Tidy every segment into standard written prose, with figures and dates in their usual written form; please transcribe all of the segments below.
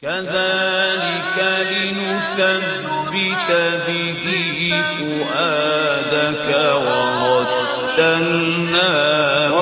كذلك لنثبت به فؤادك ورتلناه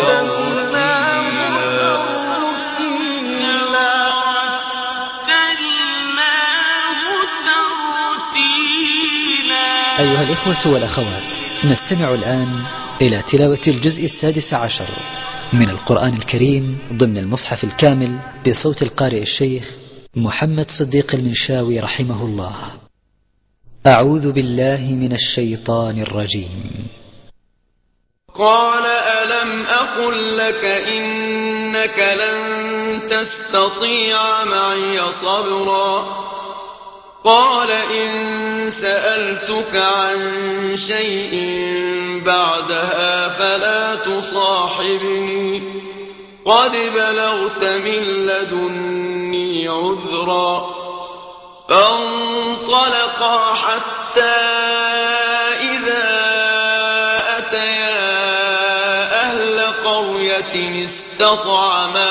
ترتيلا. أيها الإخوة والأخوات، نستمع الآن إلى تلاوة الجزء 16 من القرآن الكريم ضمن المصحف الكامل بصوت القارئ الشيخ محمد صديق المنشاوي رحمه الله. أعوذ بالله من الشيطان الرجيم. قال ألم أقل لك إنك لن تستطيع معي صبرا. قال إن سألتك عن شيء بعدها فلا تصاحبني قد بلغت من لدني عذرا. فانطلقا حتى إذا أتيا أهل قرية استطعما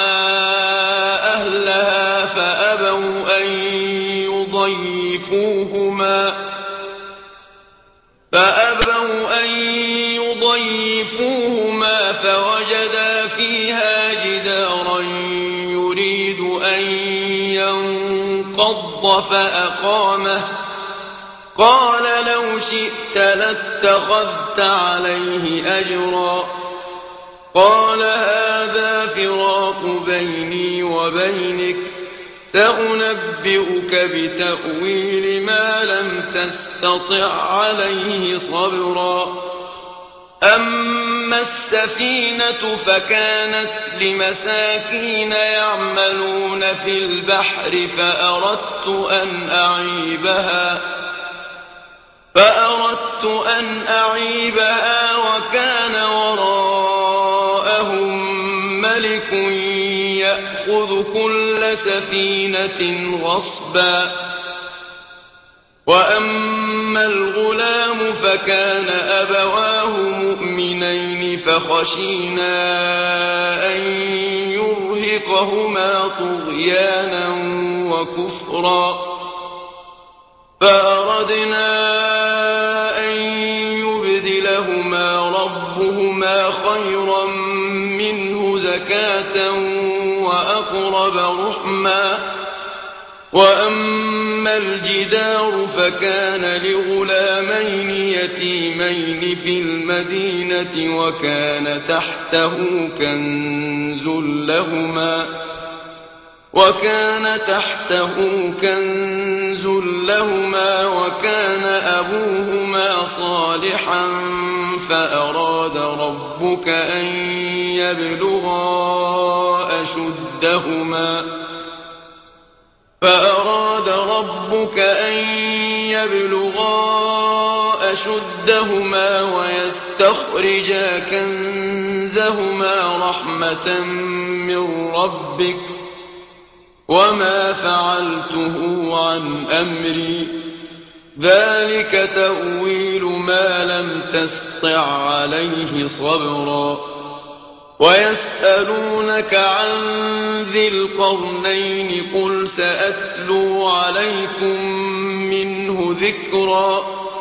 أهلها فأبوا أن يضيفوهما فوجدا فيها جدارا يريد أن ينقض فأقامه. قال لو شئت لاتخذت عليه أجرا. قال هذا فراق بيني وبينك سأنبئك بتأويل ما لم تستطع عليه صبرا. أما السفينة فكانت لمساكين يعملون في البحر فأردت أن أعيبها وكان وراءهم ملك يأخذ كل سفينة غصبا. وأما الغلام فكان أبواه مؤمنين فخشينا أن يرهقهما طغيانا وكفرا. فأردنا أن يبدلهما ربهما خيرا منه زكاة وأقرب رحما. وأما الجدار فكان لغلامين يتيمين في المدينة وكان تحته كنز لهما وكان أبوهما صالحا فأراد ربك أن يبلغا أشدهما ويستخرجا كنزهما رحمة من ربك وما فعلته عن أمري ذلك تأويل ما لم تسطع عليه صبرا. ويسألونك عن ذي القرنين قل سأتلو عليكم منه ذكرا.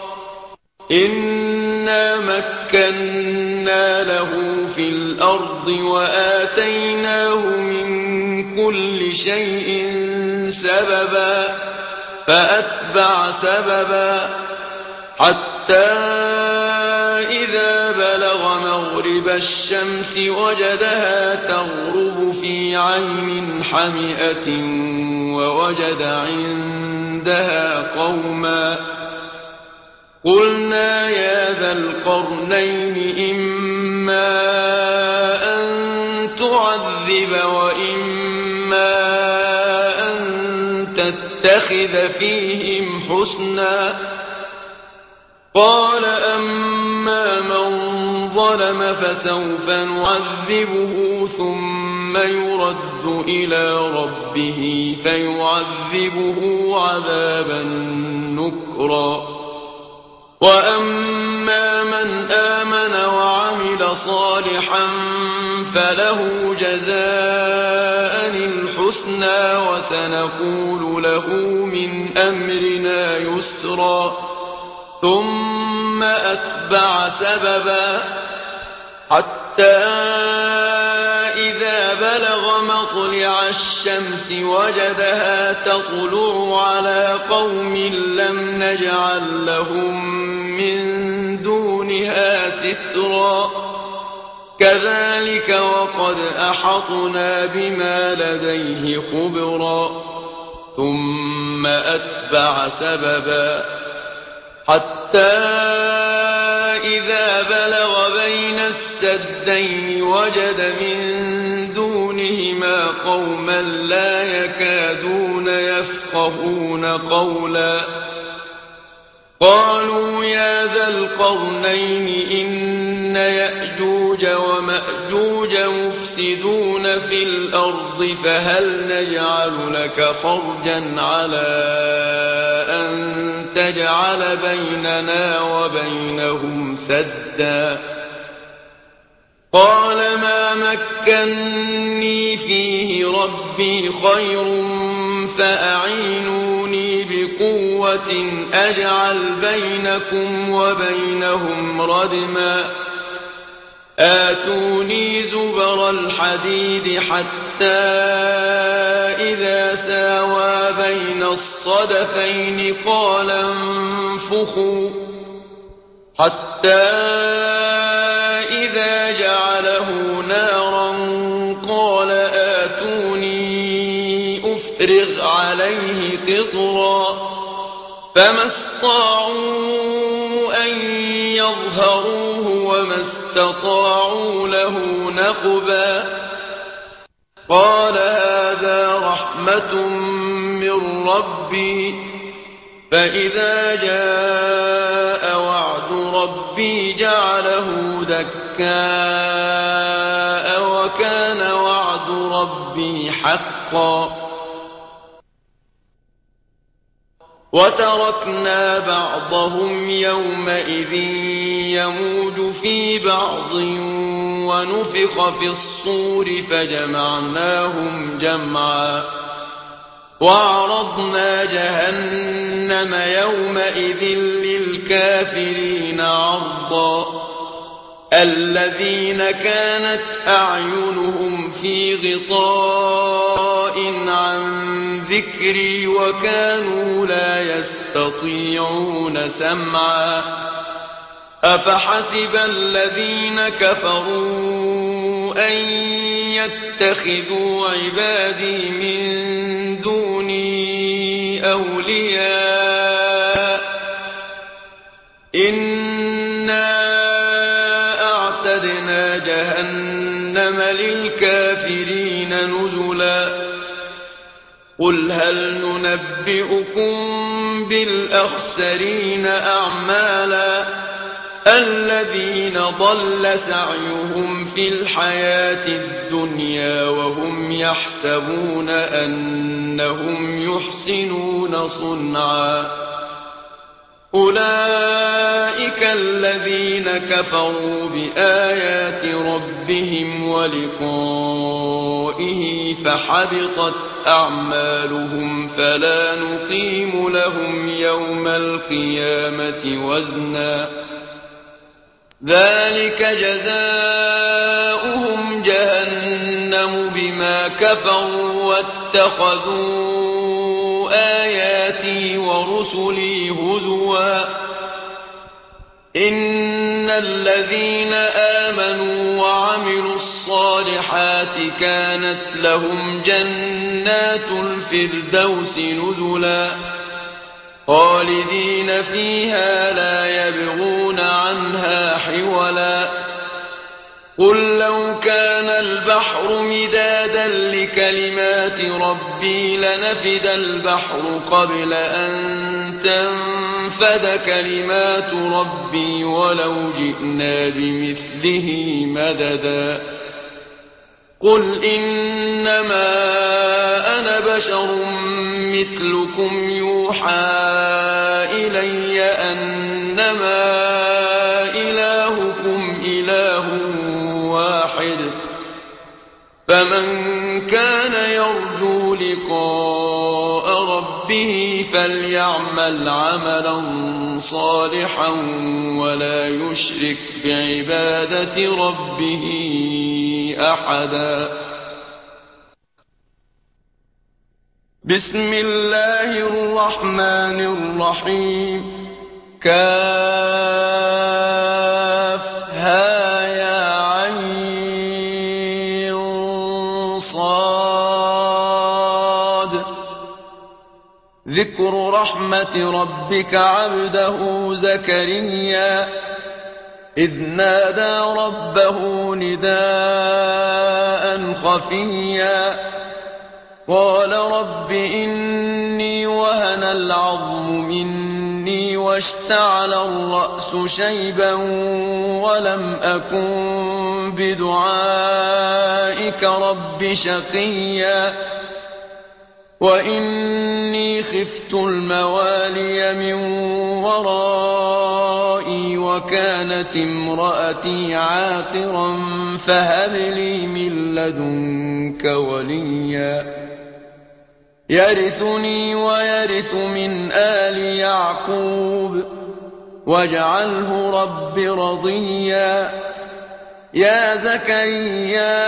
إنا مكنا له في الأرض وآتيناه من كل شيء سببا فأتبع سببا حتى إذا بلغ مغرب الشمس وجدها تغرب في عين حمئة ووجد عندها قوما. قلنا يا ذا القرنين إما أن تعذب وإما أن تتخذ فيهم حسنا. قال أما من ظلم فسوف نعذبه ثم يرد إلى ربه فيعذبه عذابا نكرا. وأما من آمن وعمل صالحا فله جزاء الحسنى الحسنى وسنقول له من أمرنا يسرا ثم أتبع سببا حتى إذا بلغ مطلع الشمس وجدها تطلع على قوم لم نجعل لهم من دونها سترا كذلك وقد أحطنا بما لديه خبرا ثم أتبع سببا حتى إذا بلغ بين السدين وجد من دونهما قوما لا يكادون يفقهون قولا قالوا يا ذا القرنين إن يأجوج ومأجوج مفسدون في الأرض فهل نجعل لك خرجا على أن تجعل بيننا وبينهم سدا قال ما مكني فيه ربي خير فأعينوني بقوة أجعل بينكم وبينهم ردما آتوني زبر الحديد حتى إذا ساوى بين الصدفين قال انفخوا حتى إذا جعله نارا قال آتوني أفرغ عليه قطرا فما استطاعوا أن يظهروه وما استطاعوا له نقبا قال هذا رحمة من ربي فإذا جاء وعد ربي جعله دكاء وكان وعد ربي حقا وتركنا بعضهم يومئذ يموج في بعض ونفخ في الصور فجمعناهم جمعا وعرضنا جهنم يومئذ للكافرين عرضا الذين كانت أعينهم في غطاء عن ذكري وكانوا لا يستطيعون سمعا أفحسب الذين كفروا أن يتخذوا عبادي من دوني أولياء إنا أعتدنا جهنم للكافرين نزلا قل هل ننبئكم بالأخسرين أعمالا الذين ضل سعيهم في الحياة الدنيا وهم يحسبون أنهم يحسنون صنعا أولئك الذين كفروا بآيات ربهم ولقائه فحبطت أعمالهم فلا نقيم لهم يوم القيامة وزنا ذلك جزاؤهم جهنم بما كفروا واتخذوا آياتي ورسلي هزوا إن الذين آمنوا وعملوا الصالحات كانت لهم جنات الفردوس نزلا خالدين فيها لا يبغون عنها حولا قل لو كان البحر مدادا لكلمات ربي لنفد البحر قبل أن تنفد كلمات ربي ولو جئنا بمثله مددا قل إنما أنا بشر مثلكم يوحى إلي أنما إلهكم إله واحد فمن كان يرجو لقاء ربه فليعمل عملا صالحا ولا يشرك بعبادة ربه أحدا. بسم الله الرحمن الرحيم. كافها يا عين صاد. ذكر رحمة ربك عبده زكريا إذ نادى ربه نداء خفيا قال رب إني وهن العظم مني واشتعل الرأس شيبا ولم أكن بدعائك رب شقيا وإني خفت الموالي من ورائي وكانت امرأتي عاقرا فهب لي من لدنك وليا يرثني ويرث من آل يعقوب واجعله رب رضيا. يا زكريا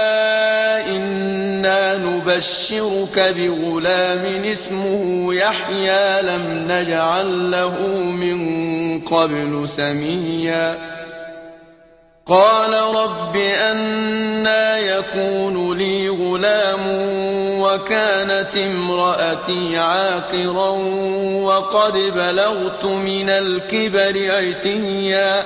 إنا نبشرك بغلام اسمه يحيى لم نجعل له من قبل سميا قال رب أنى يكون لي غلام وكانت امرأتي عاقرا وقد بلغت من الكبر عتيا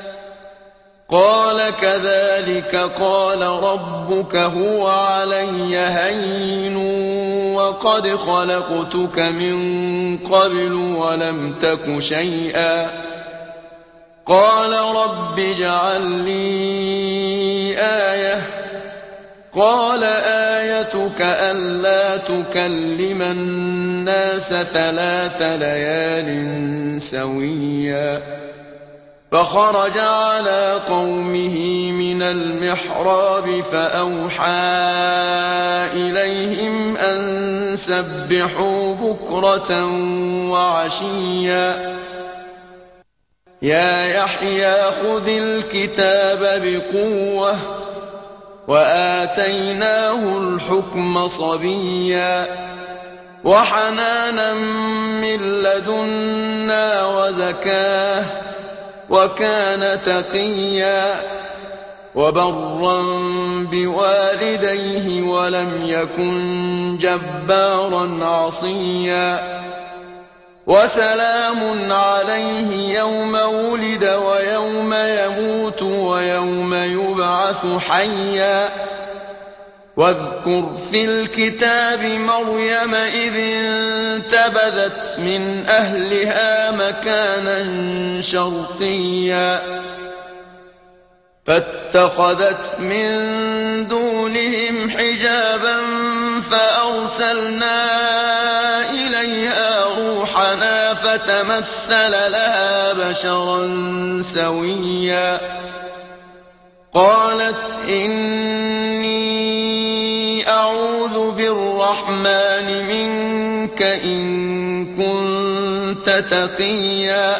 قال كذلك قال ربك هو علي هين وقد خلقتك من قبل ولم تك شيئا قال رب اجعل لي آية قال آيتك ألا تكلم الناس 3 ليال سويا فخرج على قومه من المحراب فأوحى إليهم أن سبحوا بكرة وعشيا يا يحيى خذ الكتاب بقوة وآتيناه الحكم صبيا وحنانا من لدنا وزكاه وكان تقيا وبرا بوالديه ولم يكن جبارا عصيا وسلام عليه يوم ولد ويوم يموت ويوم يبعث حيا واذكر في الكتاب مريم إذ انتبذت من أهلها مكانا شرقيا فاتخذت من دونهم حجابا فأرسلنا إليها روحنا فتمثل لها بشرا سويا قالت إني أعوذ بالرحمن منك إن كنت تقيا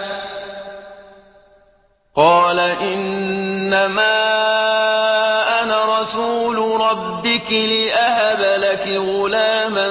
قال إنما أنا رسول ربك لأهب لك غلاما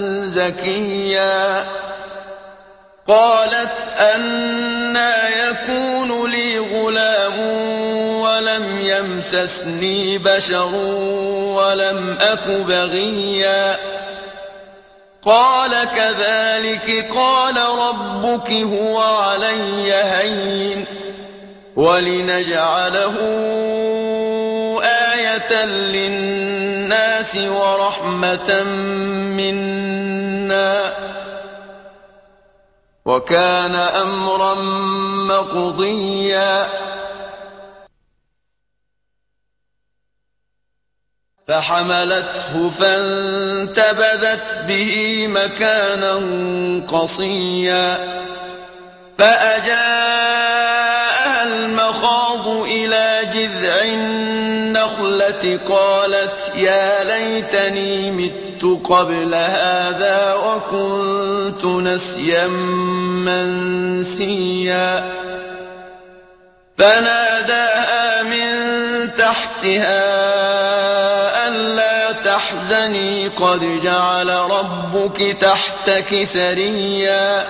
زكيا قالت أنى يكون لي غلام ولم يمسسني بشر ولم أك بغيا قال كذلك قال ربك هو علي هين ولنجعله آية للناس ورحمة منا وكان أمرا مقضيا فحملته فانتبذت به مكانا قصيا فأجاءها المخاض إلى جذع النخلة قالت يا ليتني مت مت قبل هذا وكنت نسيا منسيا فناداها من تحتها ألا تحزني قد جعل ربك تحتك سريا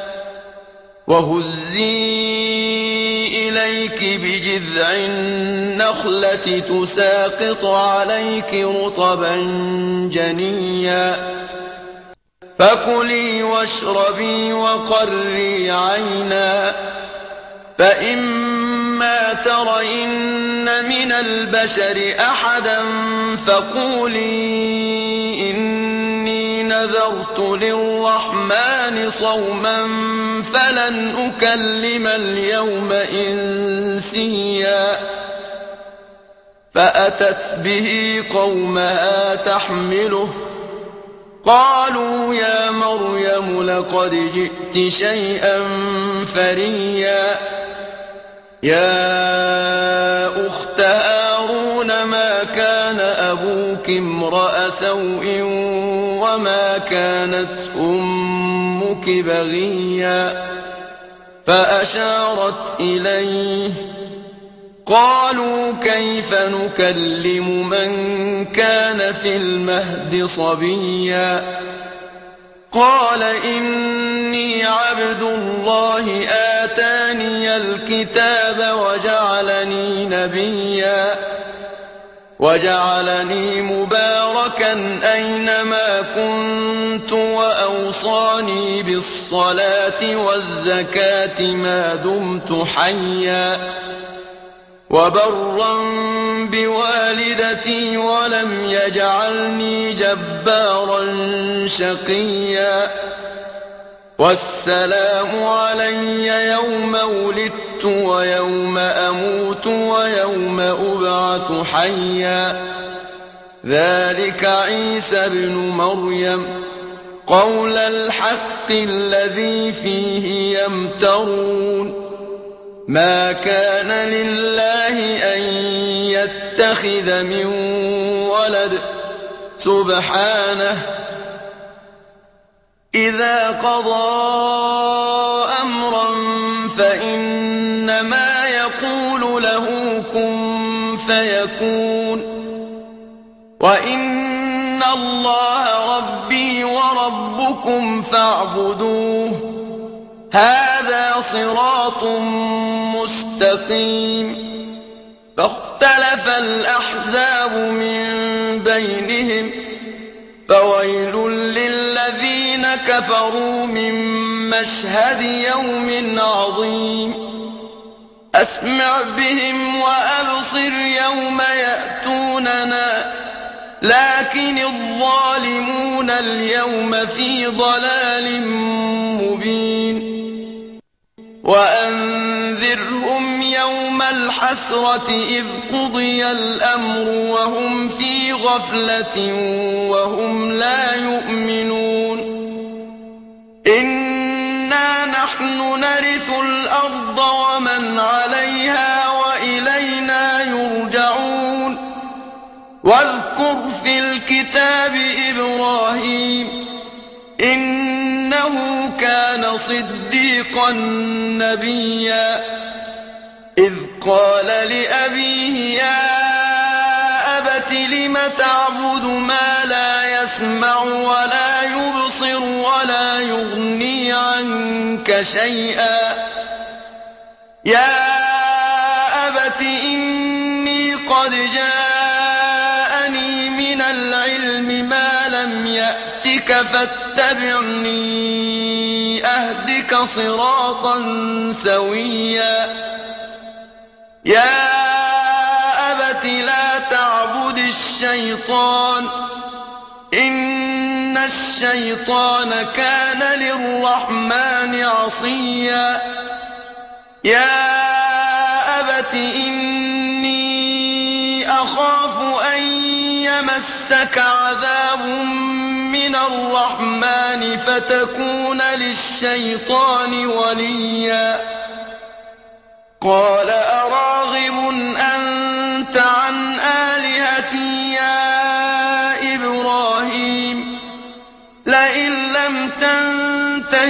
وهزي إليك بجذع النخلة تساقط عليك رطبا جنيا فكلي واشربي وقري عينا فإما ترين من البشر أحدا فقولي إني نذرت للرحمن صوما فلن أكلم اليوم إنسيا فأتت به قومها تحمله قالوا يا مريم لقد جئت شيئا فريا يا أخت هارون ما كان أبوك امرأ سوء وما كانت أمك بغيا فأشارت إليه قالوا كيف نكلم من كان في المهد صبيا قال إني عبد الله آتاني الكتاب وجعلني نبيا وجعلني مباركا أينما كنت وأوصاني بالصلاة والزكاة ما دمت حيا وبرا بوالدتي ولم يجعلني جبارا شقيا والسلام علي يوم ولدت ويوم أموت ويوم أبعث حيا ذلك عيسى ابن مريم قول الحق الذي فيه يمترون ما كان لله أن يتخذ من ولد سبحانه إذا قضى أمرا فإنما يقول له كن فيكون وإن الله ربي وربكم فاعبدوه هذا صراط مستقيم فاختلف الأحزاب من بينهم فويل للذين كفروا من مشهد يوم عظيم أسمع بهم وأبصر يوم يأتوننا لكن الظالمون اليوم في ضلال مبين وأنذرهم يوم الحسرة إذ قضي الأمر وهم في غفلة وهم لا يؤمنون إنا نحن نرث الأرض ومن عليها وإلينا يرجعون واذكر في الكتاب إبراهيم إنه كان صديقا نبيا إذ قال لأبيه يا أبت لم تعبد ما لا يسمع ولا يبصر ولا يغني عنك شيئا يا أبت إني قد جاءني من العلم ما لم يأتك فاتبعني أهدك صراطا سويا يا أبت لا تعبد الشيطان إن الشيطان كان للرحمن عصيا يا أبت إني أخاف أن يمسك عذاب من الرحمن فتكون للشيطان وليا قال أراغب أنت عن آلهتي يا إبراهيم تنته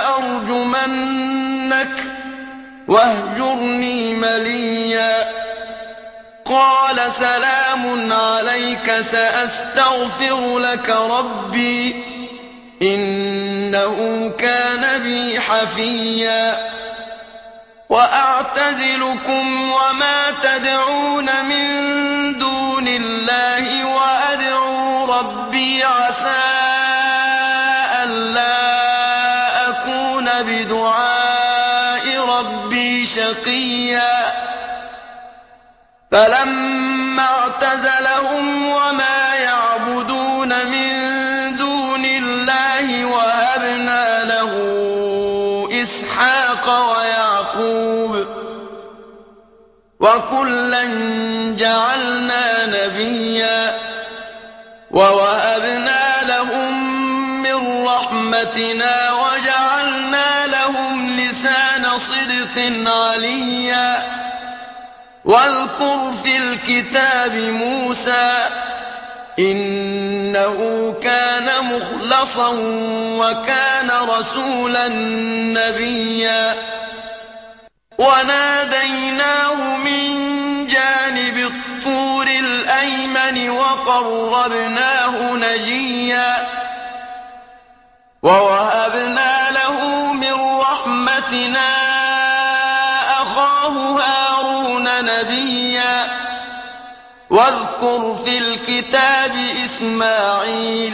لأرجمنك واهجرني مليا قال سلام عليك سأستغفر لك ربي إنه كان بي حفيا وأعتزلكم وما تدعون من دون الله وأدعو ربي عسى ألا أكون بدعاء ربي شقيا فلما اعتزلهم وما يعبدون من دون الله وهبنا له إسحاق ويعقوب وكلا جعلنا نبيا ووهبنا لهم من رحمتنا وجعلنا لهم لسان صدق عليا واذكر في الكتاب موسى إنه كان مخلصا وكان رسولا نبيا وناديناه من جانب الطور الأيمن وقربناه نجيا ووهبنا له من رحمتنا أخاه هارون نبيا واذكر في الكتاب إسماعيل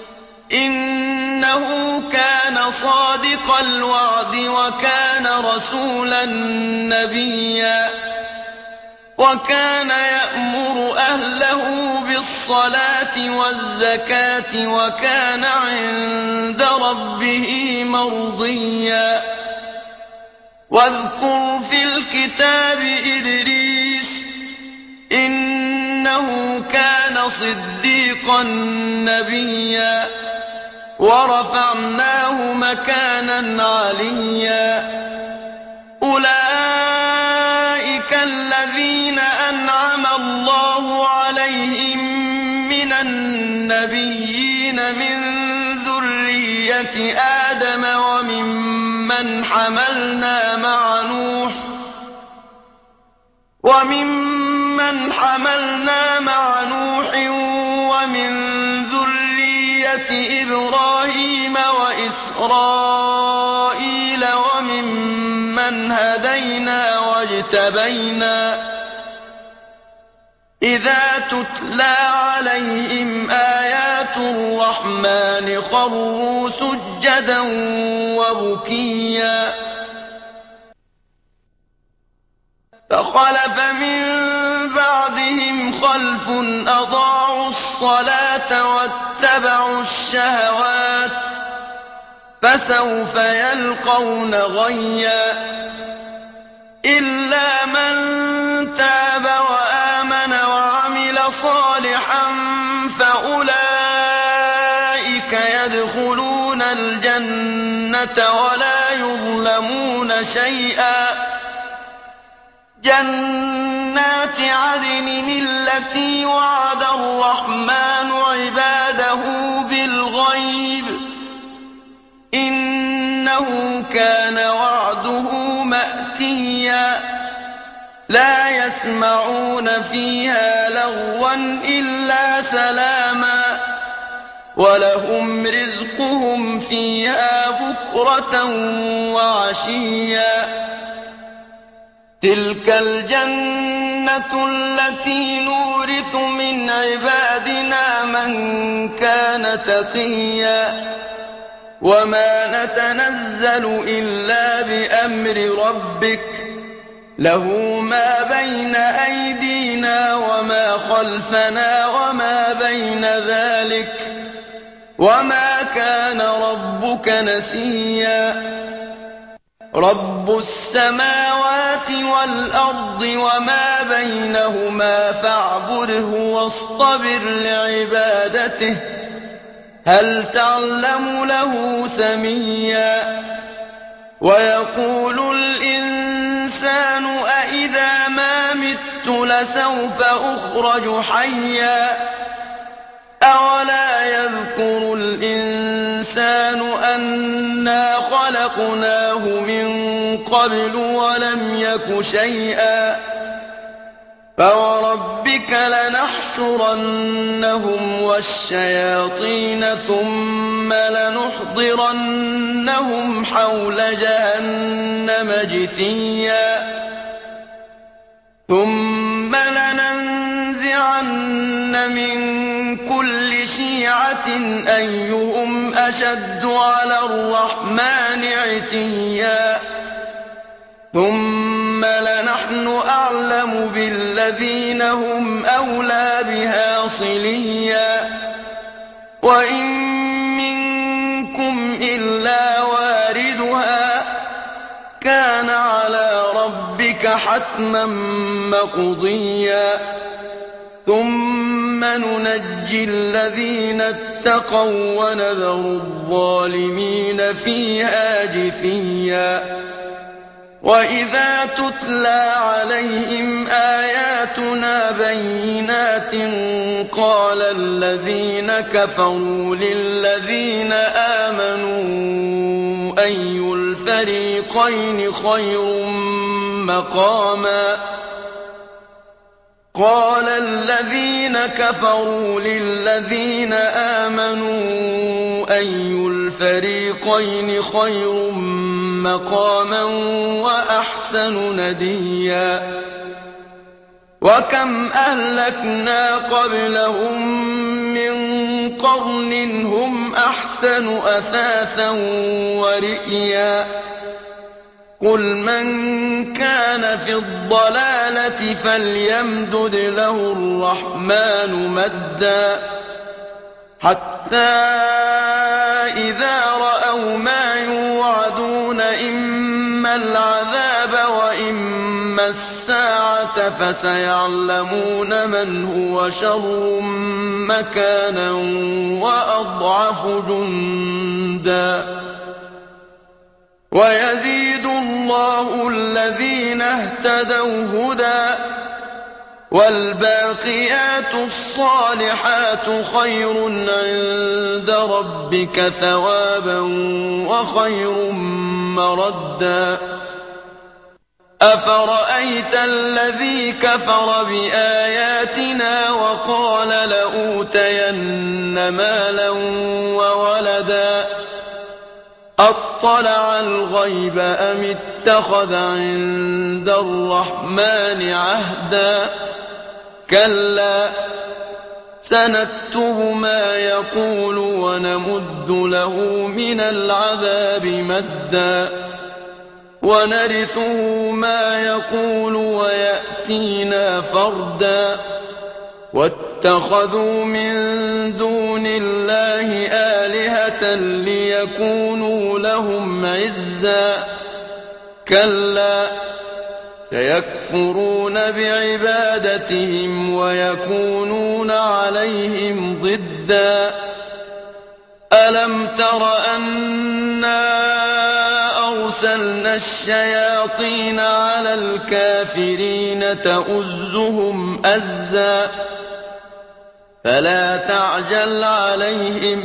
إنه كان صادق الوعد وكان رسولا نبيا وكان يأمر أهله بالصلاة والزكاة وكان عند ربه مرضيا واذكر في الكتاب إدريس إنه كان صديقا نبيا ورفعناه مكانا عليا أولئك الذين أنعم الله عليهم من النبيين من ذرية آدم وممن حملنا مع نوح ومن ذرية إبراهيم وإسرائيل وممن هدينا واجتبينا إذا تتلى عليهم آيات الرحمن خروا سجدا وبكيا فخلف من بعدهم خلف أضاعوا الصلاة واتبعوا الشهوات فسوف يلقون غيا إلا من تاب وآمن وعمل صالحا فأولئك يدخلون الجنة ولا يظلمون شيئا جنات عدن التي وعد الرحمن عباده بالغيب إنه كان وعده مأتيا لا يسمعون فيها لغوا إلا سلاما ولهم رزقهم فيها بكرة وعشيا تلك الجنة التي نورث من عبادنا من كان تقيا وما نتنزل إلا بأمر ربك له ما بين أيدينا وما خلفنا وما بين ذلك وما كان ربك نسيا رب السماوات والأرض وما بينهما فاعبده واصطبر لعبادته هل تعلم له سميا ويقول الإنسان أإذا ما مت لسوف أخرج حيا أولا يذكر الإنسان الإنسان أنا خلقناه من قبل ولم يك شيئا فوربك لنحشرنهم والشياطين ثم لنحضرنهم حول جهنم جثيا ثم لننزعن من كل شيعة أيهم أشد على الرحمن عتيا ثم لنحن أعلم بالذين هم أولى بها صليا وإن منكم إلا واردها كان على ربك حتما مقضيا ثم ننجي الذين اتقوا ونذر الظالمين فيها جثيا وإذا تتلى عليهم آياتنا بينات قال الذين كفروا للذين آمنوا أي الفريقين خير مقاما قال الذين كفروا للذين آمنوا أي الفريقين خير مقاما وأحسن نديا وكم أهلكنا قبلهم من قرن هم أحسن أثاثا ورئيا قل من كان في الضلالة فليمدد له الرحمن مدا حتى إذا رأوا ما يوعدون إما العذاب وإما الساعة فسيعلمون من هو شر مكانا وأضعف جندا ويزيد الله الذين اهتدوا هدى والباقيات الصالحات خير عند ربك ثوابا وخير مردا أفرأيت الذي كفر بآياتنا وقال لأوتين مالا وولدا أطلع الغيب أم اتخذ عند الرحمن عهدا كلا سنكتب ما يقول ونمد له من العذاب مدا ونرثه ما يقول ويأتينا فردا واتخذوا من دون الله آلهة ليكونوا لهم عزا كلا سيكفرون بعبادتهم ويكونون عليهم ضدا ألم تر أنا أرسلنا الشياطين على الكافرين تؤزهم أزا فلا تعجل عليهم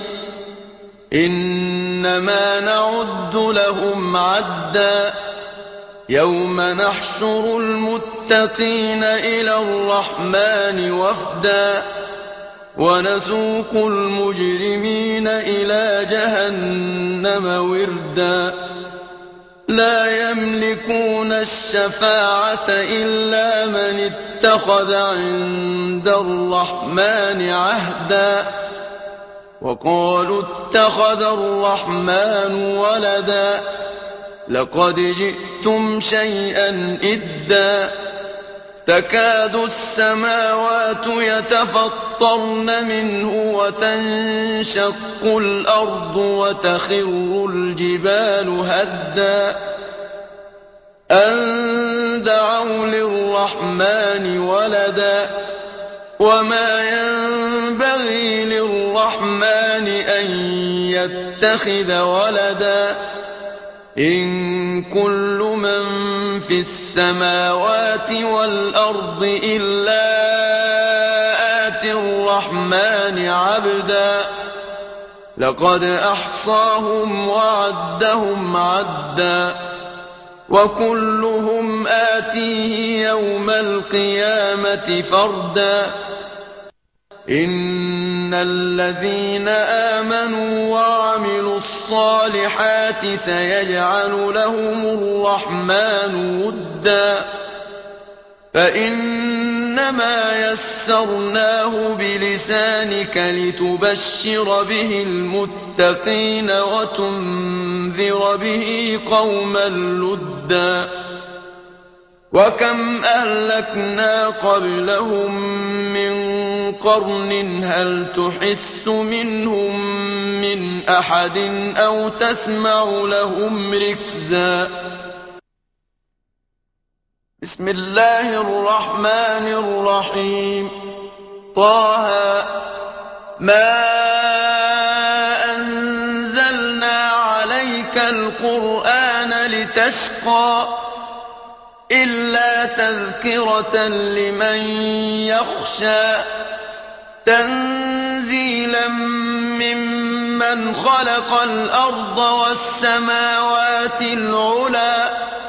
إنما نعد لهم عدا يوم نحشر المتقين إلى الرحمن وفدا ونسوق المجرمين إلى جهنم وردا لا يملكون الشفاعة إلا من اتخذ عند الرحمن عهدا وقالوا اتخذ الرحمن ولدا لقد جئتم شيئا إدا تكاد السماوات يتفطرن منه وتنشق الأرض وتخر الجبال هدا أن دعوا للرحمن ولدا وما ينبغي للرحمن أن يتخذ ولدا إن كل من في السماوات والأرض إلا آتي الرحمن عبدا لقد أحصاهم وعدهم عدا وكلهم آتيه يوم القيامة فردا إن الذين آمنوا وعملوا الصالحات سيجعل لهم الرحمن ودا فإنما يسرناه بلسانك لتبشر به المتقين وتنذر به قوما لدا وكم أهلكنا قبلهم من قرن هل تحس منهم من أحد أو تسمع لهم ركزا بسم الله الرحمن الرحيم طه ما أنزلنا عليك القرآن لتشقى إلا تذكرة لمن يخشى تنزيلا ممن خلق الأرض والسماوات العلى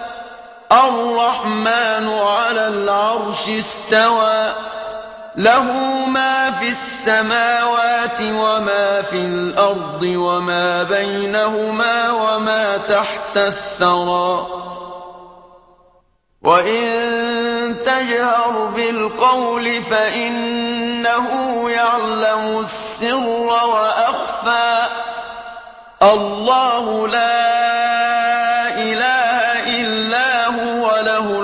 الرحمن على العرش استوى له ما في السماوات وما في الأرض وما بينهما وما تحت الثرى وإن تجهر بالقول فإنه يعلم السر وأخفى الله لا إله إلا هو له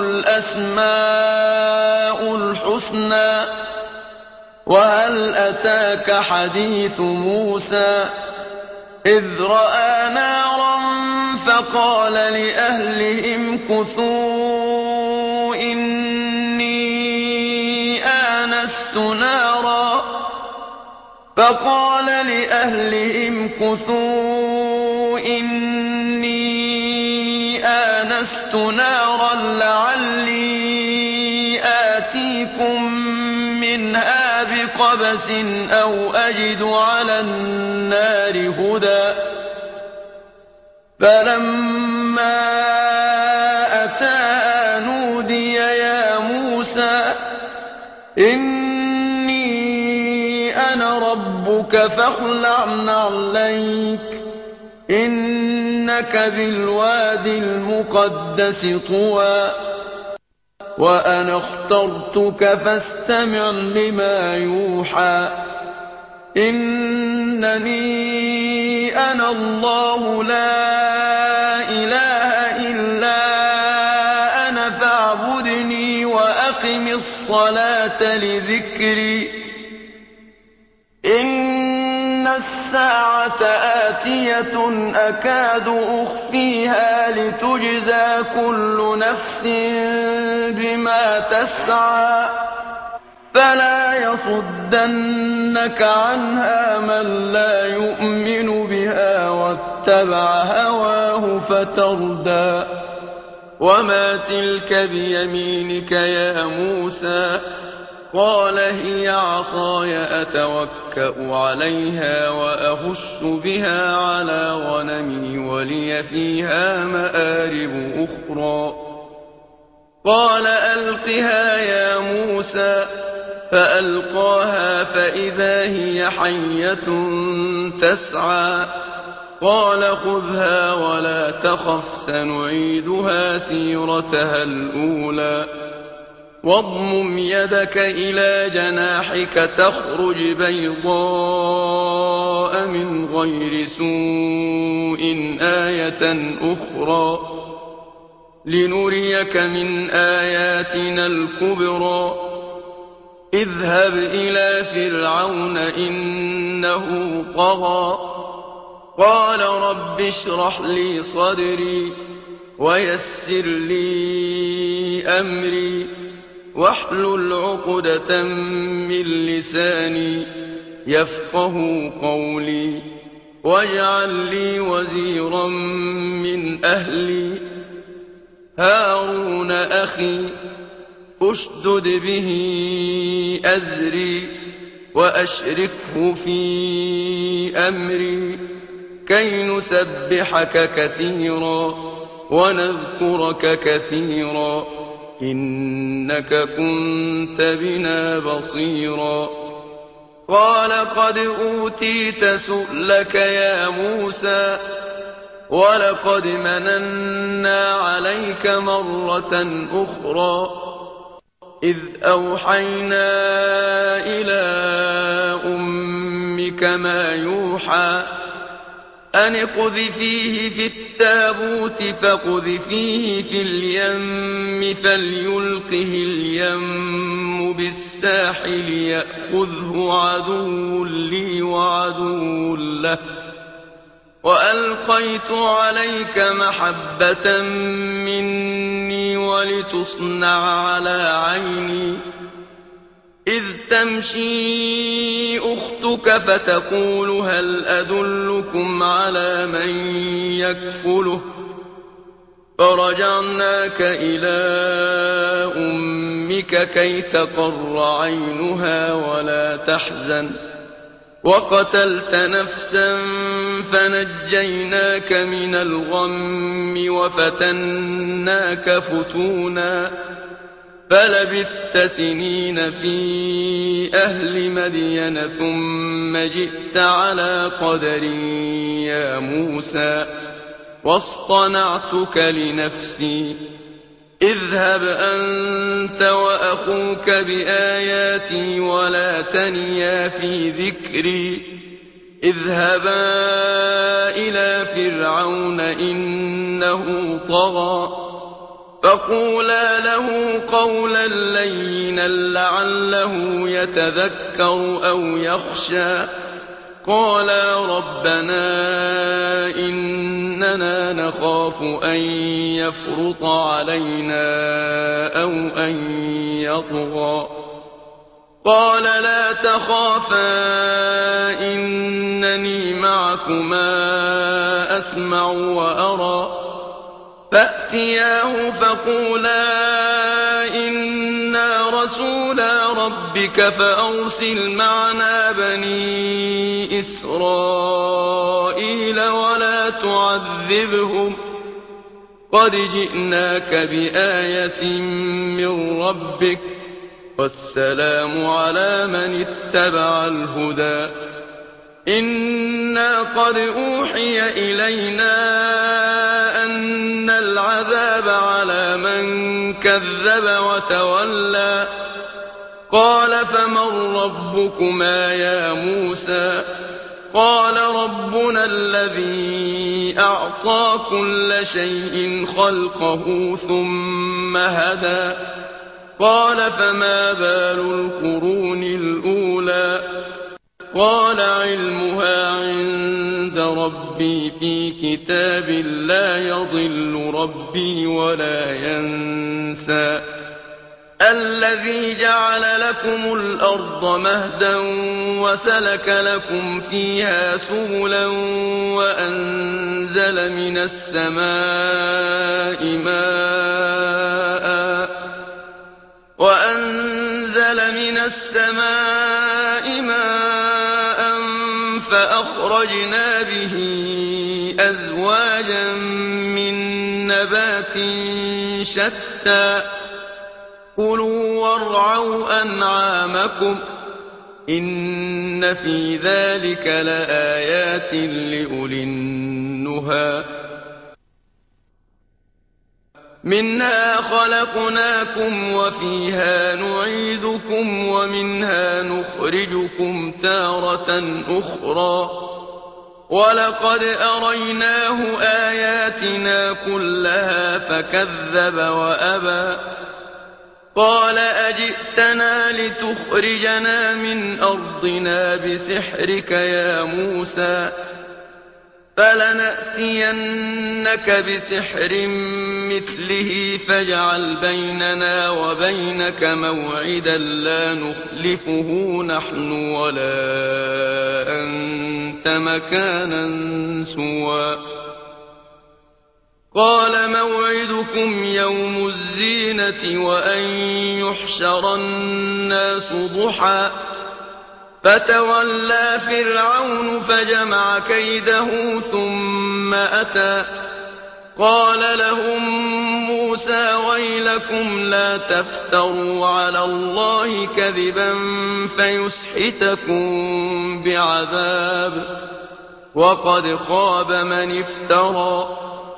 الأسماء الحسنى وهل أتاك حديث موسى إذ رأى نارا فقال لأهلهم كثوا إني آنست نارا لعلي آتيكم منها بقبس أو أجد على النار هدى فلما أتاها نودي يا موسى إني أنا ربك فاخلع نعليك إنك بالواد المقدس طوى وأنا اخترتك فاستمع لما يوحى إنني أنا الله لا إله إلا أنا فاعبدني وأقم الصلاة لذكري إن الساعة آتية أكاد أخفيها لتجزى كل نفس بما تسعى فلا يصدنك عنها من لا يؤمن بها واتبع هواه فتردى وما تلك بيمينك يا موسى قال هي عصاي أتوكأ عليها وأهش بها على غنمي ولي فيها مآرب أخرى قال ألقها يا موسى فألقاها فإذا هي حية تسعى قال خذها ولا تخف سنعيدها سيرتها الأولى واضمم يدك إلى جناحك تخرج بيضاء من غير سوء آية أخرى لنريك من آياتنا الكبرى اذهب إلى فرعون إنه طغى قال رب اشرح لي صدري ويسر لي أمري واحلل عقدة من لساني يفقه قولي واجعل لي وزيرا من أهلي هارون أخي اشدد به أزري وأشركه في أمري كي نسبحك كثيرا ونذكرك كثيرا إنك كنت بنا بصيرا قال قد أوتيت سؤلك يا موسى ولقد مننا عليك مرة أخرى إذ أوحينا إلى أمك ما يوحى أن اقذفيه في التابوت فاقذفيه في اليم فليلقه اليم بالساحل يأخذه عدو لي وعدو له وألقيت عليك محبة مني ولتصنع على عيني إذ تمشي أختك فتقول هل أدلكم على من يكفله فرجعناك إلى أمك كي تقر عينها ولا تحزن وقتلت نفسا فنجيناك من الغم وفتناك فتونا فلبثت سنين في أهل مدين ثم جئت على قدر يا موسى واصطنعتك لنفسي اذهب أنت وأخوك بآياتي ولا تنيا في ذكري اذهبا إلى فرعون إنه طغى فقولا له قولا لينا لعله يتذكر أو يخشى قالا ربنا إننا نخاف أن يفرط علينا أو أن يطغى قال لا تخافا إنني معكما أسمع وأرى فأتياه فقولا إنا رسولا ربك فأرسل معنا بني إسرائيل ولا تعذبهم قد جئناك بآية من ربك والسلام على من اتبع الهدى إنا قد أوحي إلينا أن العذاب على من كذب وتولى قال فمن ربكما يا موسى قال ربنا الذي أعطى كل شيء خلقه ثم هدى قال فما بال القرون الأولى قال علمها عند ربي في كتاب لا يضل ربي ولا ينسى الذي جعل لكم الأرض مهدا وسلك لكم فيها سبلا وأنزل من السماء ماء فأخرجنا به أزواجا من نبات شتى كلوا وارعوا أنعامكم إن في ذلك لآيات لأولي النهى منها خلقناكم وفيها نعيدكم ومنها نخرجكم تارة أخرى ولقد أريناه آياتنا كلها فكذب وأبى قال أجئتنا لتخرجنا من أرضنا بسحرك يا موسى فلنأتينك بسحر مثله فاجعل بيننا وبينك موعدا لا نخلفه نحن ولا أنت مكانا سوى قال موعدكم يوم الزينة وأن يحشر الناس ضحى فتولى فرعون فجمع كيده ثم أتى قال لهم موسى ويلكم لا تفتروا على الله كذبا فيسحتكم بعذاب وقد خاب من افترى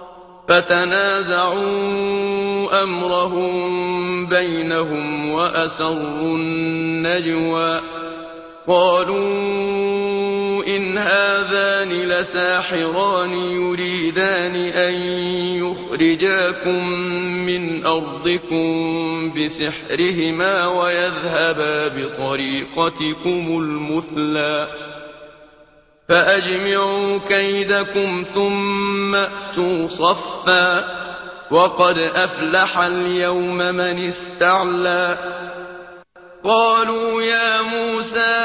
فتنازعوا أمرهم بينهم وأسروا النجوى قالوا إن هذان لساحران يريدان أن يخرجاكم من أرضكم بسحرهما ويذهبا بطريقتكم المثلى فأجمعوا كيدكم ثم أتوا صفا وقد أفلح اليوم من استعلى قالوا يا موسى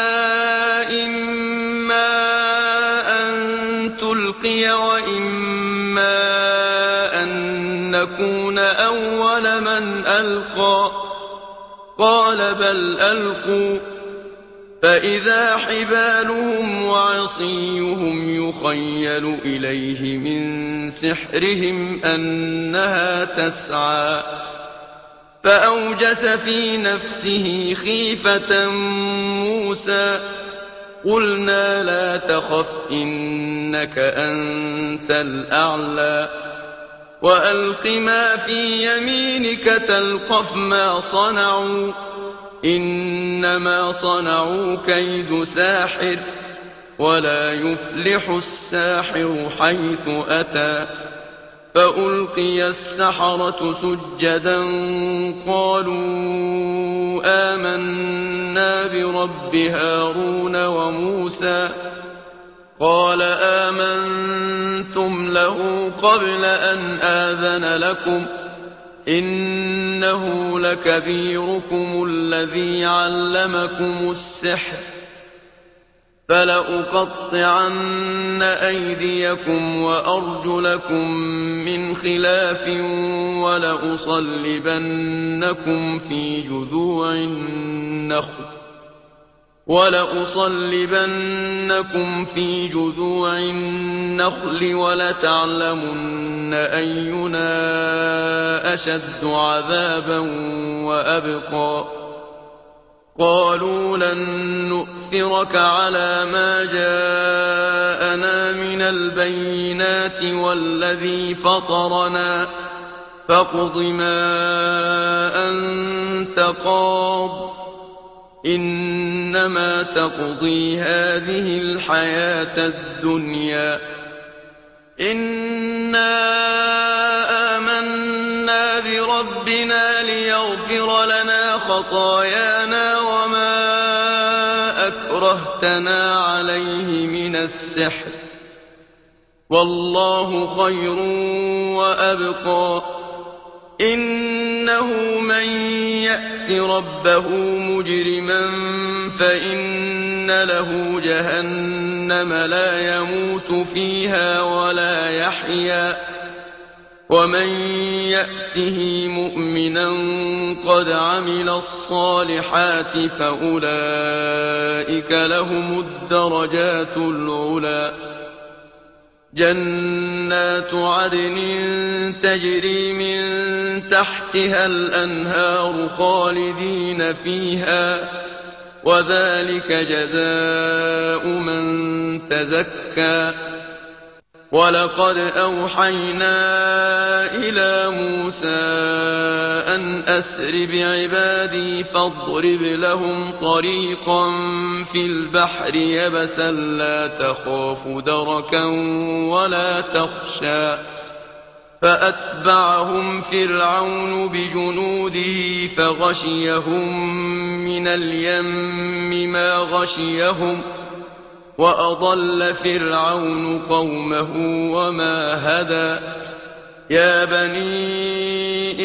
إما أن تلقي وإما أن نكون أول من ألقى قال بل ألقوا فإذا حبالهم وعصيهم يخيل إليه من سحرهم أنها تسعى فأوجس في نفسه خيفة موسى قلنا لا تخف إنك أنت الأعلى وألق ما في يمينك تلقف ما صنعوا إنما صنعوا كيد ساحر ولا يفلح الساحر حيث أتى فألقي السحرة سجدا قالوا آمنا برب هارون وموسى قال آمنتم له قبل أن آذن لكم إنه لكبيركم الذي علمكم السحر فلأقطعن أيديكم وأرجلكم من خلاف ولأصلبنكم في جذوع النخل ولتعلمن أينا أشد عذابا وأبقى قالوا لن نؤثرك على ما جاءنا من البينات والذي فطرنا فاقض ما أنت قاض إنما تقضي هذه الحياة الدنيا إنا آمنا بربنا ليغفر لنا خطايانا وما أكرهتنا عليه من السحر والله خير وأبقى إنه من يأت ربه مجرما فإن له جهنم لا يموت فيها ولا يحيا ومن يأته مؤمنا قد عمل الصالحات فأولئك لهم الدرجات العلى جنات عدن تجري من تحتها الأنهار خالدين فيها وذلك جزاء من تزكى ولقد أوحينا إلى موسى أن أسر بعبادي فاضرب لهم طريقا في البحر يبسا لا تخاف دركا ولا تخشى فأتبعهم فرعون بجنوده فغشيهم من اليم ما غشيهم وأضل فرعون قومه وما هدى يا بني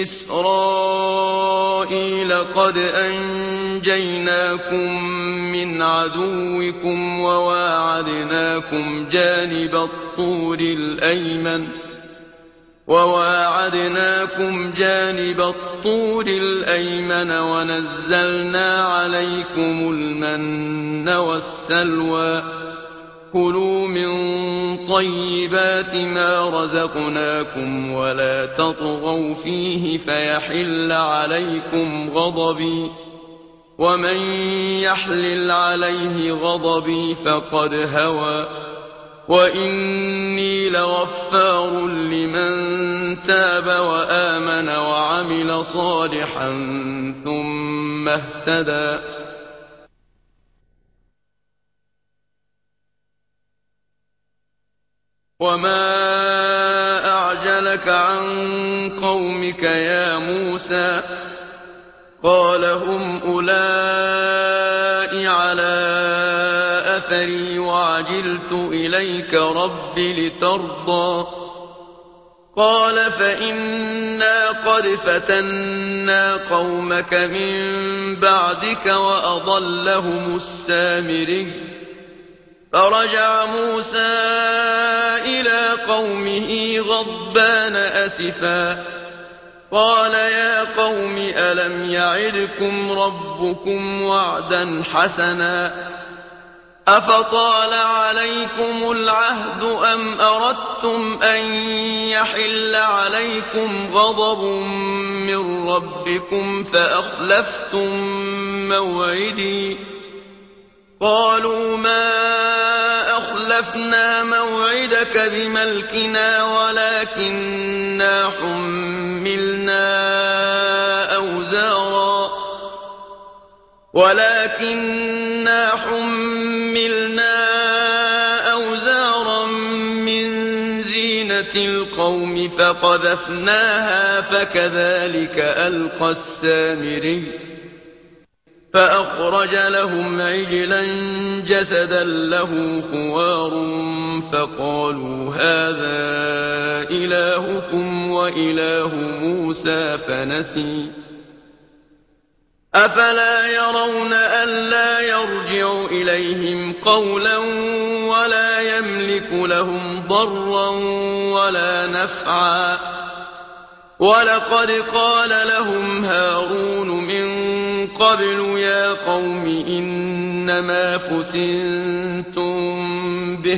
إسرائيل قد أنجيناكم من عدوكم وواعدناكم جانب الطور الأيمن وواعدناكم جانب الطور الأيمن ونزلنا عليكم المن والسلوى كلوا من طيبات ما رزقناكم ولا تطغوا فيه فيحل عليكم غضبي ومن يحلل عليه غضبي فقد هوى وإني لغفار لمن تاب وآمن وعمل صالحا ثم اهتدى وما أعجلك عن قومك يا موسى قال هم أولئك على أثري وعجلت إليك رب لترضى قال فإنا قد فتنا قومك من بعدك وأضلهم السامري فرجع موسى إلى قومه غضبان أسفا قال يا قوم ألم يعدكم ربكم وعدا حسنا أفطال عليكم العهد أم أردتم أن يحل عليكم غضب من ربكم فأخلفتم موعدي قالوا ما أخلفنا موعدك بملكنا ولكننا حملنا أوزارا من زينة القوم فقذفناها فكذلك ألقى السامري فأخرج لهم عجلا جسدا له خوار فقالوا هذا إلهكم وإله موسى فنسي أفلا يرون ألا يرجع إليهم قولا ولا يملك لهم ضرا ولا نفعا ولقد قال لهم هارون من قبل يا قوم إنما فتنتم به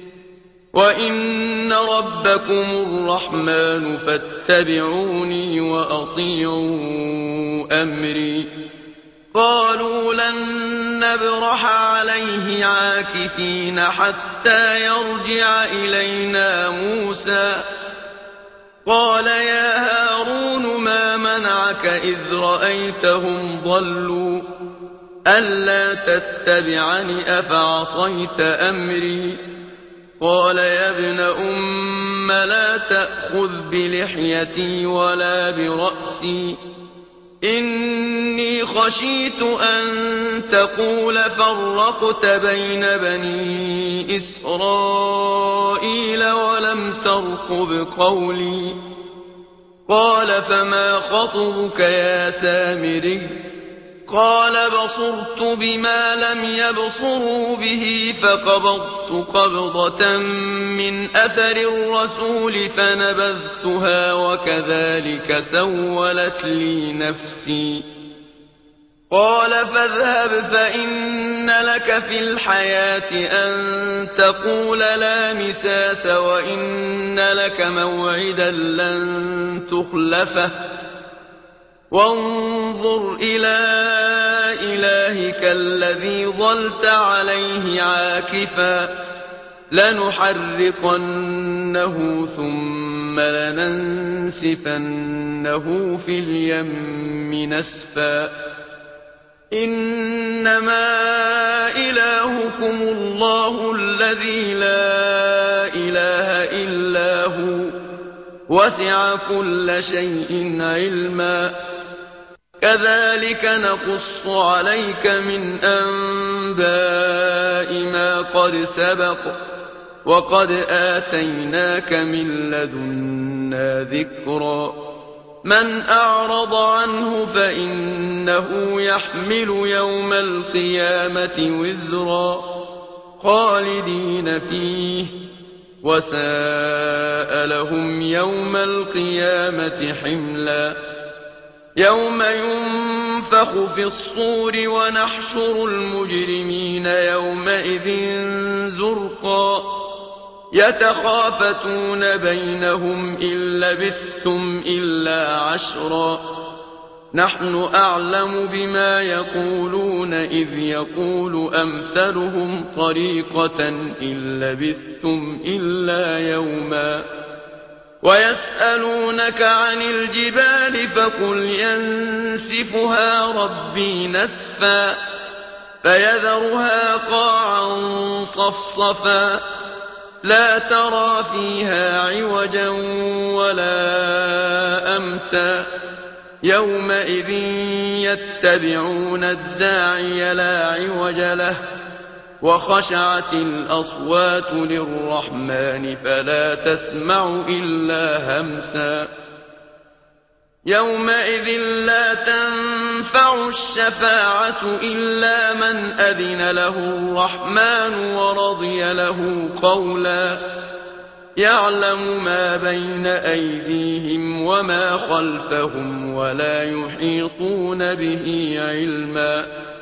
وإن ربكم الرحمن فاتبعوني وأطيعوا أمري قالوا لن نبرح عليه عاكفين حتى يرجع إلينا موسى قال يا هارون ما منعك إذ رأيتهم ضلوا ألا تتبعني أفعصيت أمري قال يا ابن أم لا تأخذ بلحيتي ولا برأسي إني خشيت أن تقول فرقت بين بني إسرائيل ولم ترقب قولي قال فما خطبك يا سامري قال بصرت بما لم يبصروا به فقبضت قبضة من أثر الرسول فنبذتها وكذلك سولت لي نفسي قال فاذهب فإن لك في الحياة أن تقول لا مساس وإن لك موعدا لن تخلفه وانظر إلى إلهك الذي ظلت عليه عاكفا لنحرقنه ثم لننسفنه في اليم نسفا إنما إلهكم الله الذي لا إله إلا هو وسع كل شيء علما كذلك نقص عليك من أنباء ما قد سبق وقد آتيناك من لدنا ذكرا من أعرض عنه فإنه يحمل يوم القيامة وزرا خالدين فيه وساء لهم يوم القيامة حملا يوم ينفخ في الصور ونحشر المجرمين يومئذ زرقا يتخافتون بينهم إن لبثتم إلا عشرا نحن أعلم بما يقولون إذ يقول أمثلهم طريقة إن لبثتم إلا يوما ويسألونك عن الجبال فقل ينسفها ربي نسفا فيذرها قاعا صفصفا لا ترى فيها عوجا ولا أمتا يومئذ يتبعون الداعي لا عوج له وخشعت الأصوات للرحمن فلا تسمع إلا همسا يومئذ لا تنفع الشفاعة إلا من أذن له الرحمن ورضي له قولا يعلم ما بين أيديهم وما خلفهم ولا يحيطون به علما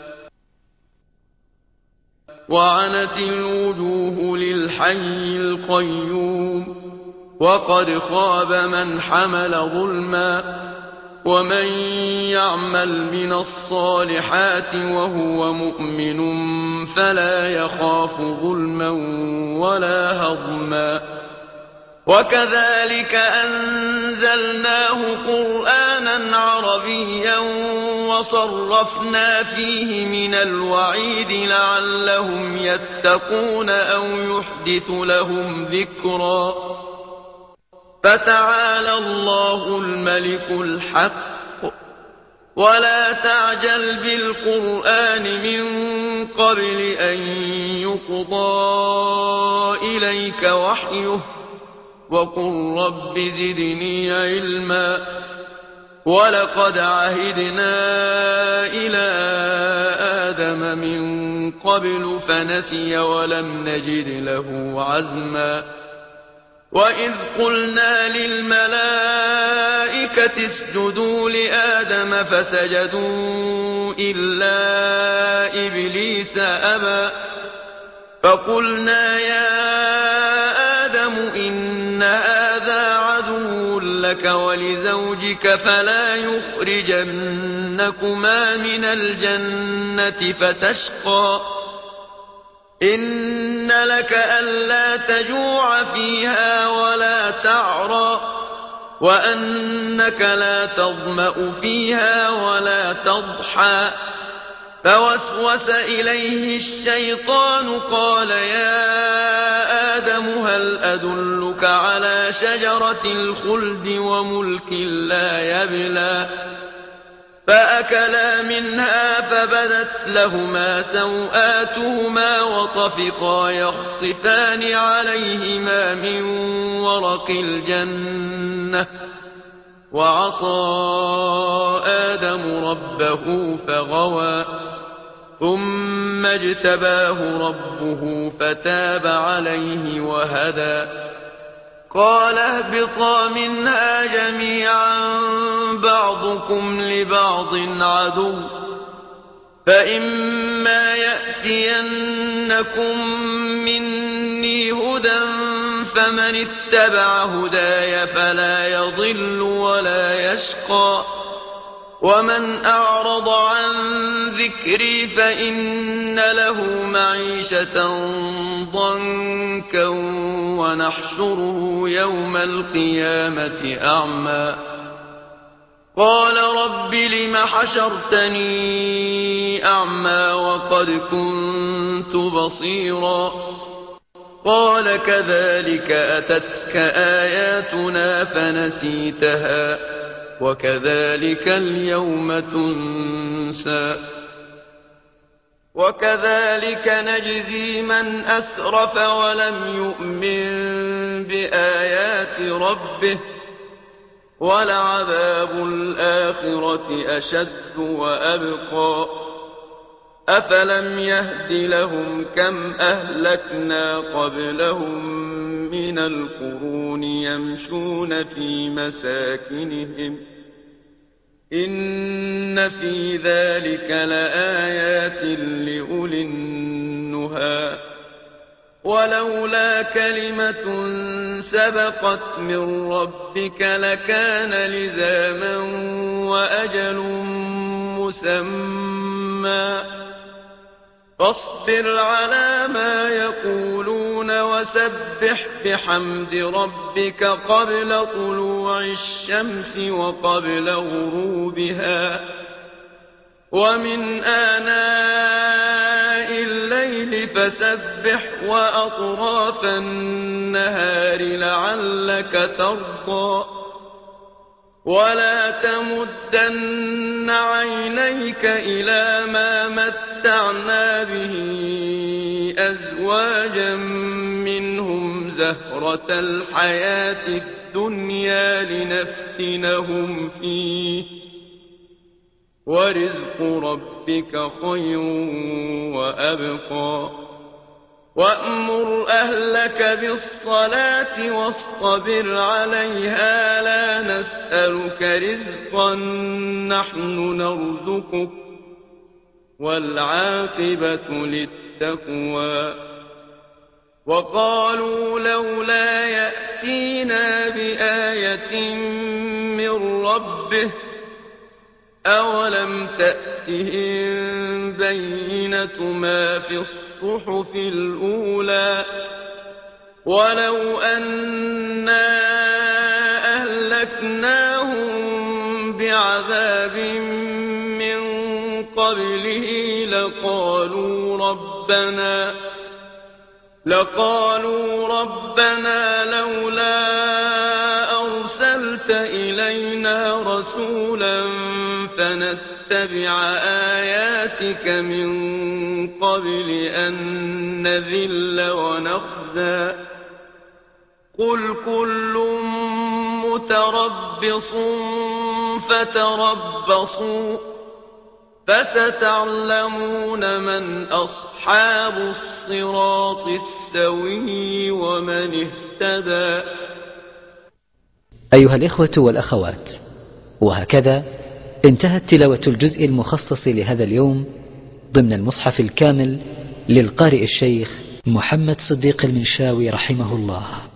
وعنت الوجوه للحي القيوم وقد خاب من حمل ظلما ومن يعمل من الصالحات وهو مؤمن فلا يخاف ظلما ولا هضما وكذلك أنزلناه قرآنا عربيا وصرفنا فيه من الوعيد لعلهم يتقون أو يحدث لهم ذكرا فتعالى الله الملك الحق ولا تعجل بالقرآن من قبل أن يقضى إليك وحيه وقل رب زدني علما ولقد عهدنا إلى آدم من قبل فنسي ولم نجد له عزما وإذ قلنا للملائكة اسجدوا لآدم فسجدوا إلا إبليس أبى فقلنا يا آدم إن هذا عدو لك ولزوجك فلا يخرجنكما من الجنة فتشقى إن لك ألا تجوع فيها ولا تعرى وأنك لا تظمأ فيها ولا تضحى فوسوس إليه الشيطان قال يا آدم هل أدلك على شجرة الخلد وملك لا يبلى فأكلا منها فبدت لهما سوآتهما وطفقا يخصفان عليهما من ورق الجنة وعصى آدم ربه فغوى ثم اجتباه ربه فتاب عليه وهدى قال اهبطا منها جميعا بعضكم لبعض عدو فإما يأتينكم مني هدى فمن اتبع هداي فلا يضل ولا يشقى ومن أعرض عن ذكري فإن له معيشة ضنكا ونحشره يوم القيامة أعمى قال رب لم حشرتني أعمى وقد كنت بصيرا قال كذلك أتتك آياتنا فنسيتها وكذلك اليوم تنسى وكذلك نجزي من أسرف ولم يؤمن بآيات ربه ولعذاب الآخرة أشد وأبقى أفلم يهد لهم كم أهلكنا قبلهم من القرون يمشون في مساكنهم إن في ذلك لآيات لأولي النهى ولولا كلمة سبقت من ربك لكان لزاما وأجل مسمى فاصبر على ما يقولون وسبح بحمد ربك قبل طلوع الشمس وقبل غروبها ومن آناء الليل فسبح وأطراف النهار لعلك ترضى ولا تمدن عينيك إلى ما متعنا به أزواجا منهم زهرة الحياة الدنيا لنفتنهم فيه ورزق ربك خير وأبقى وأمر أهلك بالصلاة واصطبر عليها لا نسألك رزقا نحن نرزقك والعاقبة للتقوى وقالوا لولا يأتينا بآية من ربه أولم تأتهم بينة ما في الصحف الأولى ولو أنا أهلكناهم بعذاب من قبله لقالوا ربنا لولا أرسلت إلينا رسولا فنتبع آياتك من قبل أن نذل ونخزى قل كل متربص فتربصوا فستعلمون من أصحاب الصراط السوي ومن اهتدى. أيها الإخوة والأخوات، وهكذا انتهت تلاوة الجزء المخصص لهذا اليوم ضمن المصحف الكامل للقارئ الشيخ محمد صديق المنشاوي رحمه الله.